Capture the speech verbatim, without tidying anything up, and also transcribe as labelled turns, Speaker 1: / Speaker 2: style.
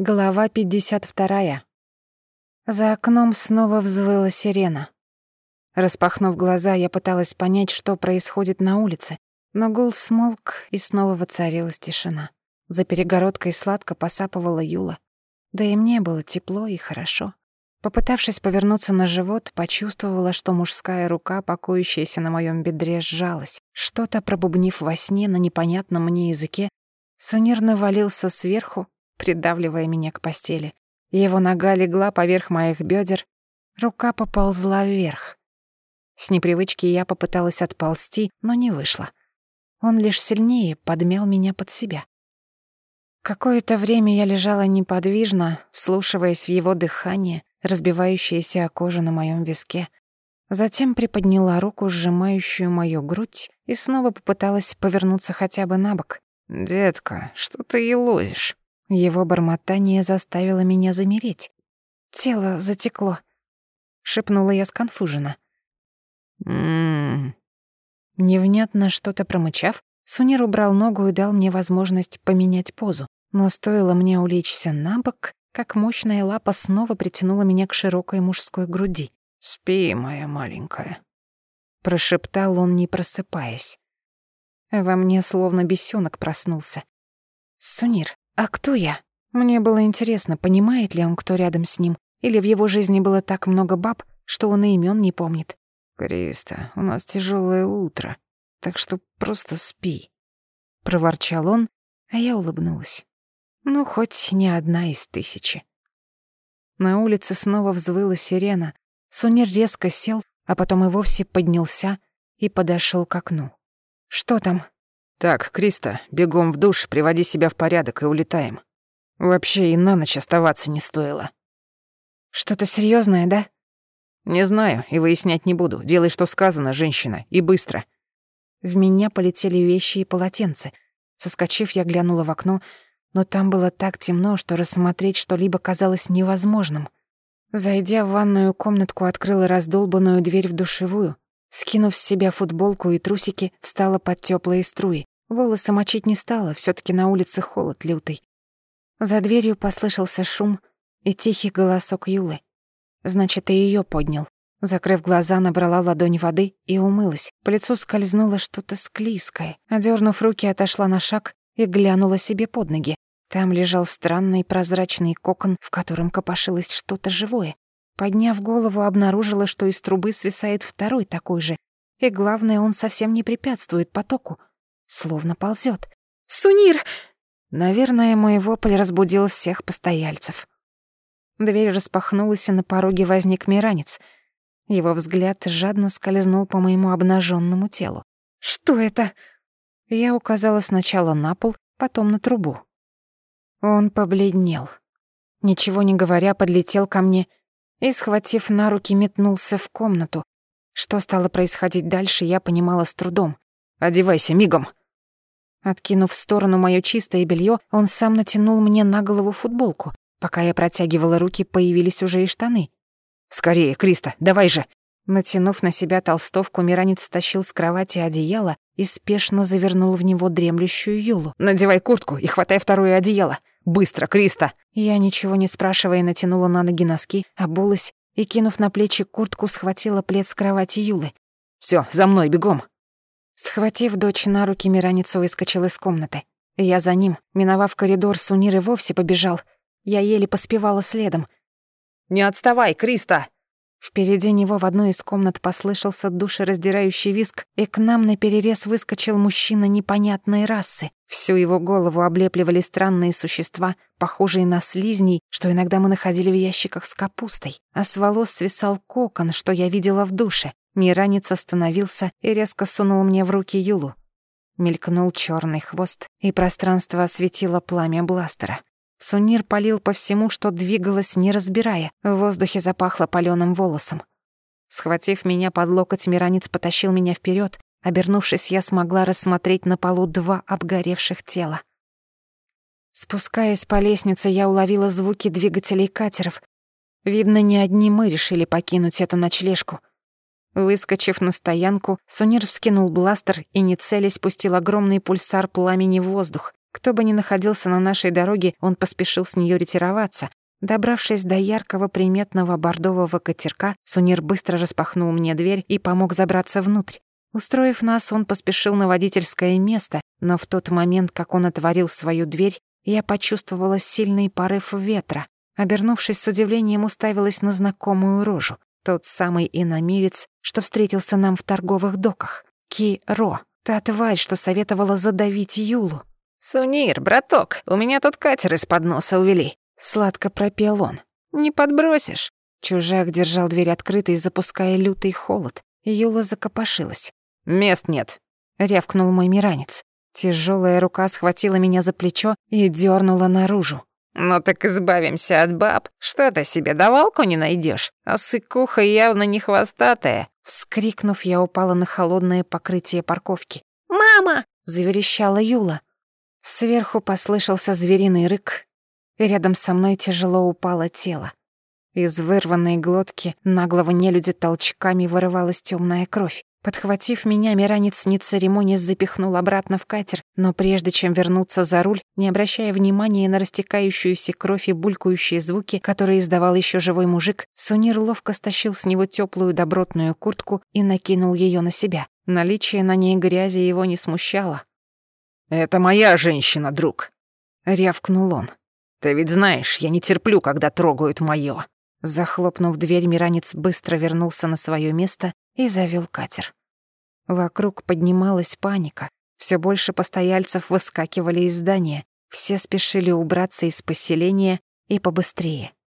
Speaker 1: Глава пятьдесят вторая. За окном снова взвыла сирена. Распахнув глаза, я пыталась понять, что происходит на улице, но гул смолк, и снова воцарилась тишина. За перегородкой сладко посапывала Юла. Да и мне было тепло и хорошо. Попытавшись повернуться на живот, почувствовала, что мужская рука, покоящаяся на моем бедре, сжалась. Что-то пробубнив во сне на непонятном мне языке, Сунир навалился сверху, придавливая меня к постели. Его нога легла поверх моих бедер, рука поползла вверх. С непривычки я попыталась отползти, но не вышло. Он лишь сильнее подмял меня под себя. Какое-то время я лежала неподвижно, вслушиваясь в его дыхание, разбивающееся о кожу на моем виске. Затем приподняла руку, сжимающую мою грудь, и снова попыталась повернуться хотя бы на бок.
Speaker 2: «Детка, что ты елозишь?»
Speaker 1: Его бормотание заставило меня замереть. «Тело затекло», — шепнула я сконфуженно.
Speaker 2: «М-м-м».
Speaker 1: Невнятно что-то промычав, Сунир убрал ногу и дал мне возможность поменять позу. Но стоило мне улечься на бок, как мощная лапа снова притянула меня к широкой мужской груди.
Speaker 2: «Спи, моя маленькая»,
Speaker 1: — прошептал он, не просыпаясь. Во мне словно бесёнок проснулся. «Сунир, а кто я?» Мне было интересно, понимает ли он, кто рядом с ним, или в его жизни было так много баб, что он и имён не помнит.
Speaker 2: «Криста, у нас тяжёлое утро, так что просто спи»,
Speaker 1: — проворчал он, а я улыбнулась. Ну, хоть не одна из тысячи. На улице снова взвыла сирена. Сунир резко сел, а потом и вовсе поднялся и подошёл к окну. «Что там?»
Speaker 2: «Так, Криста, бегом в душ, приводи себя в порядок и улетаем. Вообще и на ночь оставаться не стоило».
Speaker 1: «Что-то серьёзное, да?»
Speaker 2: «Не знаю и выяснять не буду. Делай, что сказано, женщина, и быстро».
Speaker 1: В меня полетели вещи и полотенце. Соскочив, я глянула в окно, но там было так темно, что рассмотреть что-либо казалось невозможным. Зайдя в ванную комнатку, открыла раздолбанную дверь в душевую. Скинув с себя футболку и трусики, встала под тёплые струи. Волосы мочить не стала, всё-таки на улице холод лютый. За дверью послышался шум и тихий голосок Юлы. Значит, и её поднял. Закрыв глаза, набрала ладонь воды и умылась. По лицу скользнуло что-то склизкое. Одёрнув руки, отошла на шаг и глянула себе под ноги. Там лежал странный прозрачный кокон, в котором копошилось что-то живое. Подняв голову, обнаружила, что из трубы свисает второй такой же. И главное, он совсем не препятствует потоку. Словно ползёт. «Сунир!» Наверное, мой вопль разбудил всех постояльцев. Дверь распахнулась, и на пороге возник миранец. Его взгляд жадно скользнул по моему обнажённому телу. «Что это?» Я указала сначала на пол, потом на трубу. Он побледнел. Ничего не говоря, подлетел ко мне и, схватив на руки, метнулся в комнату. Что стало происходить дальше, я понимала с трудом.
Speaker 2: «Одевайся, мигом!»
Speaker 1: Откинув в сторону моё чистое бельё, он сам натянул мне на голову футболку. Пока я протягивала руки, появились уже и штаны.
Speaker 2: «Скорее, Криста, давай же!»
Speaker 1: Натянув на себя толстовку, миранец стащил с кровати одеяло и спешно завернул в него дремлющую Юлу.
Speaker 2: «Надевай куртку и хватай второе одеяло! Быстро, Криста!»
Speaker 1: Я, ничего не спрашивая, натянула на ноги носки, обулась и, кинув на плечи куртку, схватила плед с кровати Юлы.
Speaker 2: «Всё, за мной, бегом!»
Speaker 1: Схватив дочь на руки, миранец выскочил из комнаты. Я за ним, миновав коридор, Сунир и вовсе побежал. Я еле поспевала следом.
Speaker 2: «Не отставай, Криста!»
Speaker 1: Впереди него в одной из комнат послышался душераздирающий визг, и к нам наперерез выскочил мужчина непонятной расы. Всю его голову облепливали странные существа, похожие на слизней, что иногда мы находили в ящиках с капустой. А с волос свисал кокон, что я видела в душе. Миранец остановился и резко сунул мне в руки Юлу. Мелькнул чёрный хвост, и пространство осветило пламя бластера. Сунир палил по всему, что двигалось, не разбирая. В воздухе запахло палёным волосом. Схватив меня под локоть, миранец потащил меня вперёд. Обернувшись, я смогла рассмотреть на полу два обгоревших тела. Спускаясь по лестнице, я уловила звуки двигателей катеров. Видно, не одни мы решили покинуть эту ночлежку. Выскочив на стоянку, Сунир вскинул бластер и, не целясь, пустил огромный пульсар пламени в воздух. Кто бы ни находился на нашей дороге, он поспешил с нее ретироваться. Добравшись до яркого приметного бордового катерка, Сунир быстро распахнул мне дверь и помог забраться внутрь. Устроив нас, он поспешил на водительское место, но в тот момент, как он отворил свою дверь, я почувствовала сильный порыв ветра. Обернувшись с удивлением, уставилась на знакомую рожу. Тот самый иномирец, что встретился нам в торговых доках. Ки-Ро, та тварь, что советовала задавить Юлу.
Speaker 2: «Сунир, браток, у меня тут катер из-под носа увели», — сладко пропел он. «Не подбросишь?»
Speaker 1: Чужак держал дверь открытой, запуская лютый холод. Юла закопошилась.
Speaker 2: «Мест нет»,
Speaker 1: — рявкнул мой миранец. Тяжелая рука схватила меня за плечо и дернула наружу.
Speaker 2: «Ну так избавимся от баб. Что ты себе давалку не найдешь? А сыкуха явно не хвостатая».
Speaker 1: Вскрикнув, я упала на холодное покрытие парковки.
Speaker 2: «Мама!»
Speaker 1: — заверещала Юла. Сверху послышался звериный рык, и рядом со мной тяжело упало тело. Из вырванной глотки наглого нелюдя толчками вырывалась темная кровь. Подхватив меня, миранец не церемонясь запихнул обратно в катер, но прежде чем вернуться за руль, не обращая внимания на растекающуюся кровь и булькающие звуки, которые издавал еще живой мужик, Сунир ловко стащил с него теплую добротную куртку и накинул ее на себя. Наличие на ней грязи его не смущало.
Speaker 2: «Это моя женщина, друг»,
Speaker 1: — рявкнул он.
Speaker 2: «Ты ведь знаешь, я не терплю, когда трогают моё».
Speaker 1: Захлопнув дверь, миранец быстро вернулся на свое место и завел катер. Вокруг поднималась паника. Все больше постояльцев выскакивали из здания. Все спешили убраться из поселения и побыстрее.